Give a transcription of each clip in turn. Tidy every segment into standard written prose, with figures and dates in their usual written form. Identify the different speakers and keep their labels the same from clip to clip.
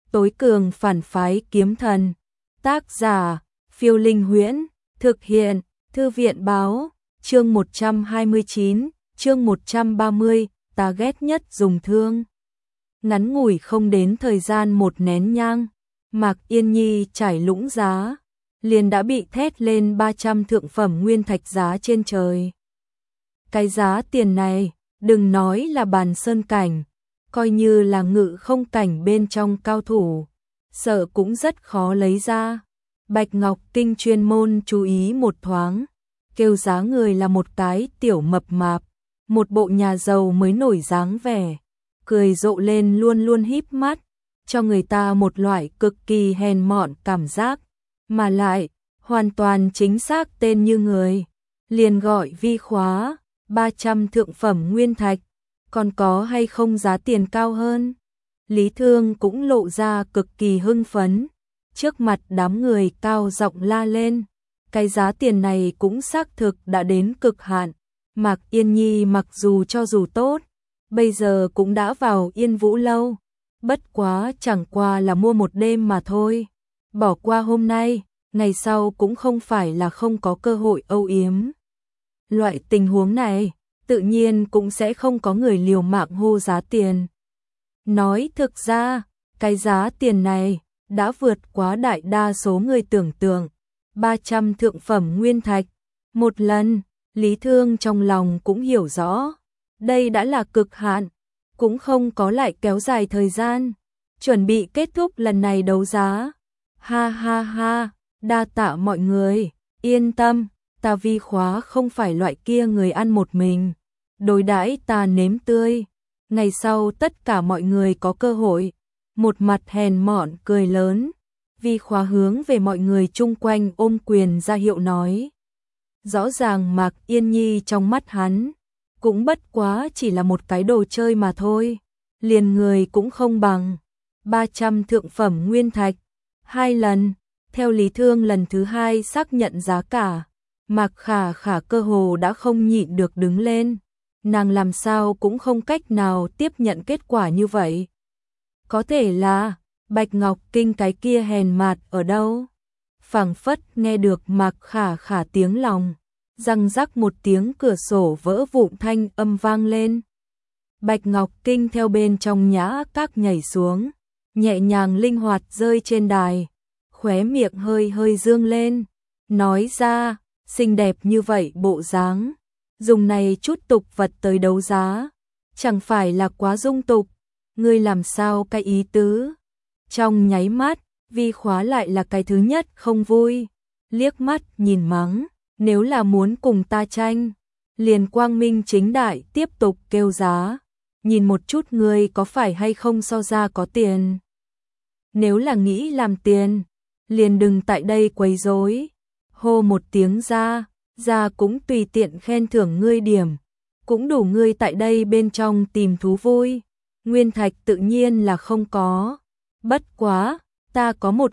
Speaker 1: tối cường phản phái kiếm thần. Tác giả, Phiêu Linh Huyễn, thực hiện, Thư viện báo, chương 129, chương 130, ta ghét nhất dùng thương. Ngắn ngủi không đến thời gian một nén nhang, Mạc Yên Nhi trải lũng giá, liền đã bị thét lên 300 thượng phẩm nguyên thạch giá trên trời. Cái giá tiền này, đừng nói là bàn sơn cảnh, coi như là ngự không cảnh bên trong cao thủ, sợ cũng rất khó lấy ra. Bạch Ngọc Kinh chuyên môn chú ý một thoáng, kêu giá người là một cái tiểu mập mạp, một bộ nhà giàu mới nổi dáng vẻ, cười rộ lên luôn luôn híp mắt, cho người ta một loại cực kỳ hèn mọn cảm giác, mà lại hoàn toàn chính xác tên như người, liền gọi Vi Khóa, 300 thượng phẩm nguyên thạch, còn có hay không giá tiền cao hơn? Lý Thương cũng lộ ra cực kỳ hưng phấn, trước mặt đám người cao giọng la lên, cái giá tiền này cũng xác thực đã đến cực hạn, Mạc Yên Nhi mặc dù cho dù tốt, bây giờ cũng đã vào Yên Vũ lâu, bất quá chẳng qua là mua một đêm mà thôi, bỏ qua hôm nay, ngày sau cũng không phải là không có cơ hội âu yếm. Loại tình huống này, tự nhiên cũng sẽ không có người liều mạng hô giá tiền. Nói thực ra, cái giá tiền này đã vượt quá đại đa số người tưởng tượng, 300 thượng phẩm nguyên thạch. Một lần, Lý Thương trong lòng cũng hiểu rõ, đây đã là cực hạn, cũng không có lại kéo dài thời gian, chuẩn bị kết thúc lần này đấu giá. Ha ha ha, đa tạ mọi người, yên tâm, ta Vi Khóa không phải loại kia người ăn một mình, đối đãi ta nếm tươi, ngày sau tất cả mọi người có cơ hội. Một mặt hèn mọn cười lớn, Vi Khóa hướng về mọi người chung quanh ôm quyền ra hiệu nói. Rõ ràng Mạc Yên Nhi trong mắt hắn, cũng bất quá chỉ là một cái đồ chơi mà thôi, liền người cũng không bằng. 300 thượng phẩm nguyên thạch, 2 lần, theo Lý Thương lần thứ 2 xác nhận giá cả, Mạc Khả Khả cơ hồ đã không nhịn được đứng lên, nàng làm sao cũng không cách nào tiếp nhận kết quả như vậy. Có thể là, Bạch Ngọc Kinh cái kia hèn mạt ở đâu? Phảng phất nghe được Mạc Khả Khả tiếng lòng, răng rắc một tiếng cửa sổ vỡ vụn thanh âm vang lên. Bạch Ngọc Kinh theo bên trong nhã các nhảy xuống, nhẹ nhàng linh hoạt rơi trên đài, khóe miệng hơi hơi dương lên, nói ra, xinh đẹp như vậy bộ dáng, dùng này chút tục vật tới đấu giá, chẳng phải là quá dung tục, ngươi làm sao cái ý tứ? Trong nháy mắt, Vi Khóa lại là cái thứ nhất không vui, liếc mắt nhìn mắng, nếu là muốn cùng ta tranh, liền quang minh chính đại tiếp tục kêu giá, nhìn một chút ngươi có phải hay không so ra có tiền. Nếu là nghĩ làm tiền, liền đừng tại đây quấy rối. Hô một tiếng ra cũng tùy tiện khen thưởng ngươi điểm, cũng đủ ngươi tại đây bên trong tìm thú vui. Nguyên thạch tự nhiên là không có, bất quá, ta có một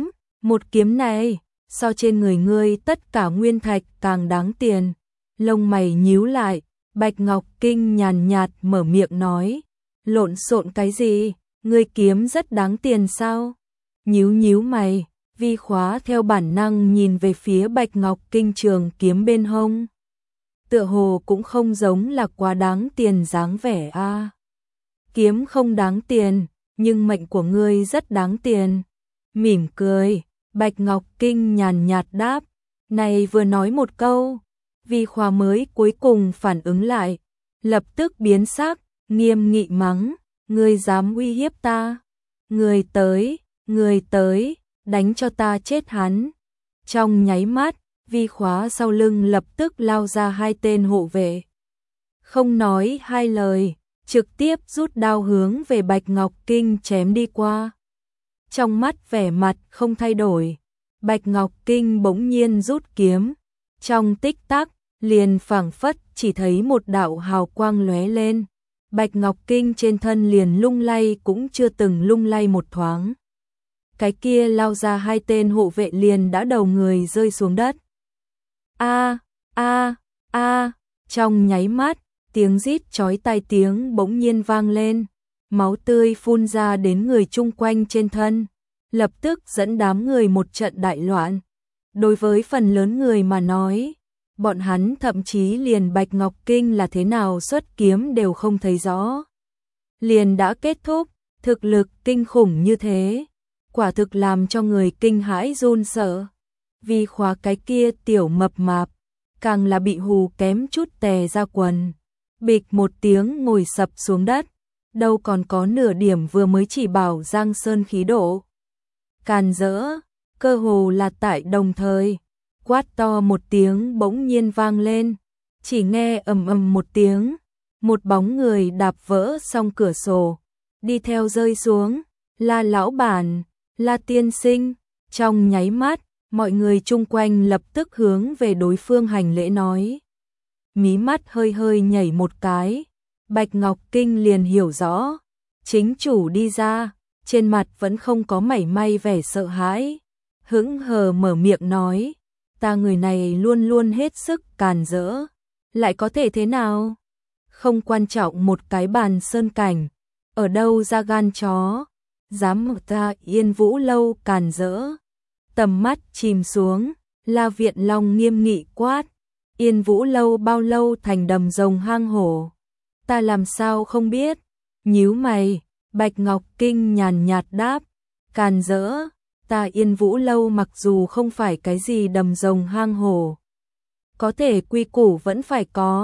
Speaker 1: kiếm này, so trên người ngươi tất cả nguyên thạch càng đáng tiền. Lông mày nhíu lại, Bạch Ngọc Kinh nhàn nhạt mở miệng nói, lộn xộn cái gì, ngươi kiếm rất đáng tiền sao? Nhíu mày, Vi Khóa theo bản năng nhìn về phía Bạch Ngọc Kinh trường kiếm bên hông. Tựa hồ cũng không giống là quá đáng tiền dáng vẻ a. Kiếm không đáng tiền, nhưng mệnh của ngươi rất đáng tiền. Mỉm cười, Bạch Ngọc Kinh nhàn nhạt đáp, này vừa nói một câu, Vi Khóa mới cuối cùng phản ứng lại, lập tức biến sắc, nghiêm nghị mắng, ngươi dám uy hiếp ta? Người tới, đánh cho ta chết hắn. Trong nháy mắt, Vi Khóa sau lưng lập tức lao ra 2 tên hộ vệ. Không nói 2 lời, trực tiếp rút đao hướng về Bạch Ngọc Kinh chém đi qua. Trong mắt vẻ mặt không thay đổi, Bạch Ngọc Kinh bỗng nhiên rút kiếm, trong tích tắc, liền phảng phất chỉ thấy một đạo hào quang lóe lên. Bạch Ngọc Kinh trên thân liền lung lay cũng chưa từng lung lay một thoáng. Cái kia lao ra 2 tên hộ vệ liền đã đầu người rơi xuống đất. A, trong nháy mắt, tiếng rít chói tai tiếng bỗng nhiên vang lên. máu tươi phun ra đến người chung quanh trên thân, lập tức dẫn đám người một trận đại loạn. Đối với phần lớn người mà nói, bọn hắn thậm chí liền Bạch Ngọc Kinh là thế nào xuất kiếm đều không thấy rõ. Liền đã kết thúc, thực lực kinh khủng như thế, quả thực làm cho người kinh hãi run sợ. Vì khóa cái kia tiểu mập mạp, càng là bị hù kém chút tè ra quần. Bịch một tiếng ngồi sập xuống đất, đâu còn có nửa điểm vừa mới chỉ bảo Giang Sơn khí độ. Càn rỡ, cơ hồ là tại đồng thời, quát to một tiếng bỗng nhiên vang lên, chỉ nghe ầm ầm một tiếng, một bóng người đạp vỡ xong cửa sổ, đi theo rơi xuống, La lão bản, La tiên sinh, trong nháy mắt, mọi người chung quanh lập tức hướng về đối phương hành lễ nói. Mí mắt hơi hơi nhảy một cái, Bạch Ngọc Kinh liền hiểu rõ, chính chủ đi ra, trên mặt vẫn không có mảy may vẻ sợ hãi, hững hờ mở miệng nói, ta người này luôn luôn hết sức càn rỡ, lại có thể thế nào? Không quan trọng một cái bàn sơn cảnh, ở đâu ra gan chó, dám ở ta Yên Vũ lâu càn rỡ. Tầm mắt chìm xuống, La Viện Long nghiêm nghị quát, Yên Vũ lâu bao lâu thành đầm rồng hang hổ? Ta làm sao không biết? Nhíu mày, Bạch Ngọc Kinh nhàn nhạt đáp, càn rỡ, ta Yên Vũ lâu mặc dù không phải cái gì đầm rồng hang hổ, có thể quy củ vẫn phải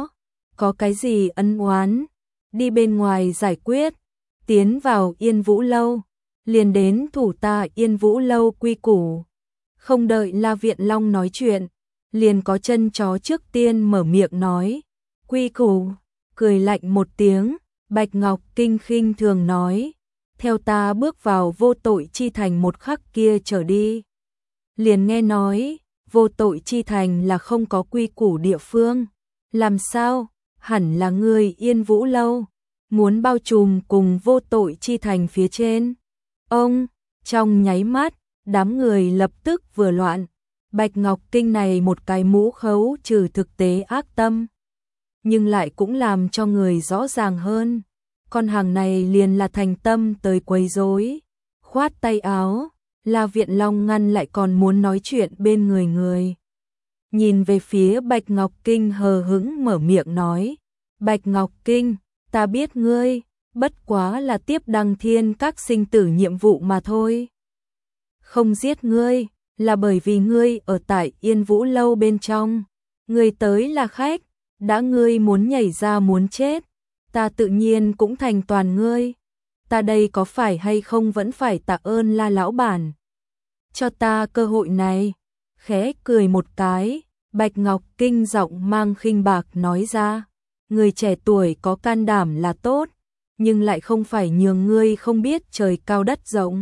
Speaker 1: có cái gì ân oán, đi bên ngoài giải quyết, tiến vào Yên Vũ lâu, liền đến thủ ta Yên Vũ lâu quy củ. Không đợi La Viện Long nói chuyện, liền có chân chó trước tiên mở miệng nói, quy củ, cười lạnh một tiếng, Bạch Ngọc Kinh khinh thường nói, theo ta bước vào vô tội chi thành một khắc kia trở đi. Liền nghe nói, vô tội chi thành là không có quy củ địa phương, làm sao, hẳn là người Yên Vũ lâu, muốn bao trùm cùng vô tội chi thành phía trên. Ông, trong nháy mắt, đám người lập tức vừa loạn, Bạch Ngọc Kinh này một cái mũ khấu trừ thực tế ác tâm, nhưng lại cũng làm cho người rõ ràng hơn, con hàng này liền là thành tâm tới quấy rối. Khoát tay áo, La Viện Long ngăn lại còn muốn nói chuyện bên người. Nhìn về phía Bạch Ngọc Kinh hờ hững mở miệng nói, Bạch Ngọc Kinh, ta biết ngươi, bất quá là tiếp Đăng Thiên các sinh tử nhiệm vụ mà thôi. Không giết ngươi, là bởi vì ngươi ở tại Yên Vũ lâu bên trong, ngươi tới là khách, đã ngươi muốn nhảy ra muốn chết, ta tự nhiên cũng thành toàn ngươi. Ta đây có phải hay không vẫn phải tạ ơn La lão bản cho ta cơ hội này. Khẽ cười một cái, Bạch Ngọc Kinh giọng mang khinh bạc nói ra, người trẻ tuổi có can đảm là tốt, nhưng lại không phải nhường ngươi không biết trời cao đất rộng.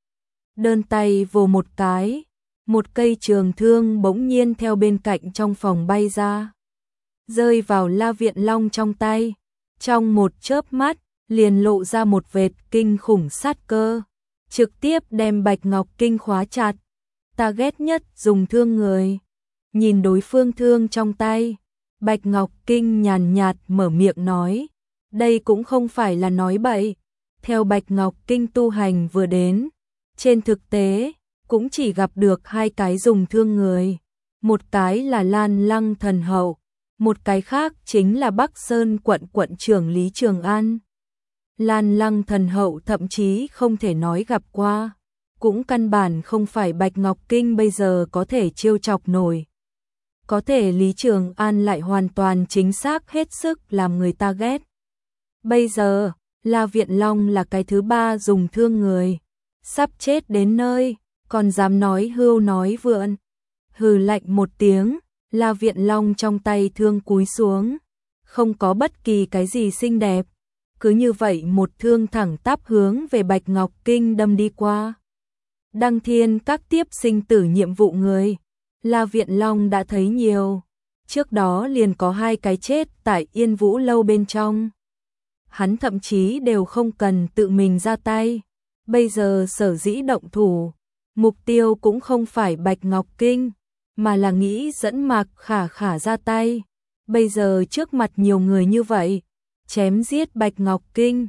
Speaker 1: Đơn tay vồ một cái, một cây trường thương bỗng nhiên theo bên cạnh trong phòng bay ra, rơi vào La Viện Long trong tay, trong một chớp mắt, liền lộ ra một vệt kinh khủng sát cơ, trực tiếp đem Bạch Ngọc Kinh khóa chặt. Ta ghét nhất dùng thương người. Nhìn đối phương thương trong tay, Bạch Ngọc Kinh nhàn nhạt mở miệng nói, đây cũng không phải là nói bậy. Theo Bạch Ngọc Kinh tu hành vừa đến, trên thực tế, cũng chỉ gặp được hai cái dùng thương người. Một cái là Lan Lăng Thần Hậu, một cái khác chính là Bắc Sơn quận trưởng Lý Trường An. Lan Lăng Thần Hậu thậm chí không thể nói gặp qua, cũng căn bản không phải Bạch Ngọc Kinh bây giờ có thể trêu chọc nổi. Có thể Lý Trường An lại hoàn toàn chính xác hết sức làm người ta ghét. Bây giờ, La Viện Long là cái thứ ba dùng thương người, sắp chết đến nơi, còn dám nói hưu nói vượn. Hừ lạnh một tiếng, La Viện Long trong tay thương cúi xuống, không có bất kỳ cái gì xinh đẹp, cứ như vậy một thương thẳng tắp hướng về Bạch Ngọc Kinh đâm đi qua. Đăng Thiên các tiếp sinh tử nhiệm vụ người, La Viện Long đã thấy nhiều, trước đó liền có hai cái chết tại Yên Vũ lâu bên trong. Hắn thậm chí đều không cần tự mình ra tay, bây giờ sở dĩ động thủ, mục tiêu cũng không phải Bạch Ngọc Kinh, mà là nghĩ dẫn Mạc Khả Khả ra tay. Bây giờ trước mặt nhiều người như vậy, chém giết Bạch Ngọc Kinh,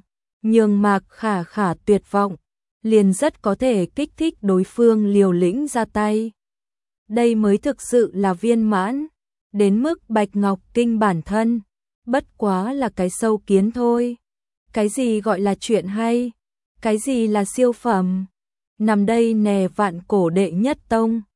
Speaker 1: nhường Mạc Khả Khả tuyệt vọng, liền rất có thể kích thích đối phương liều lĩnh ra tay. Đây mới thực sự là viên mãn, đến mức Bạch Ngọc Kinh bản thân, bất quá là cái sâu kiến thôi. Cái gì gọi là chuyện hay? Cái gì là siêu phẩm? Nằm đây nè vạn cổ đệ nhất tông.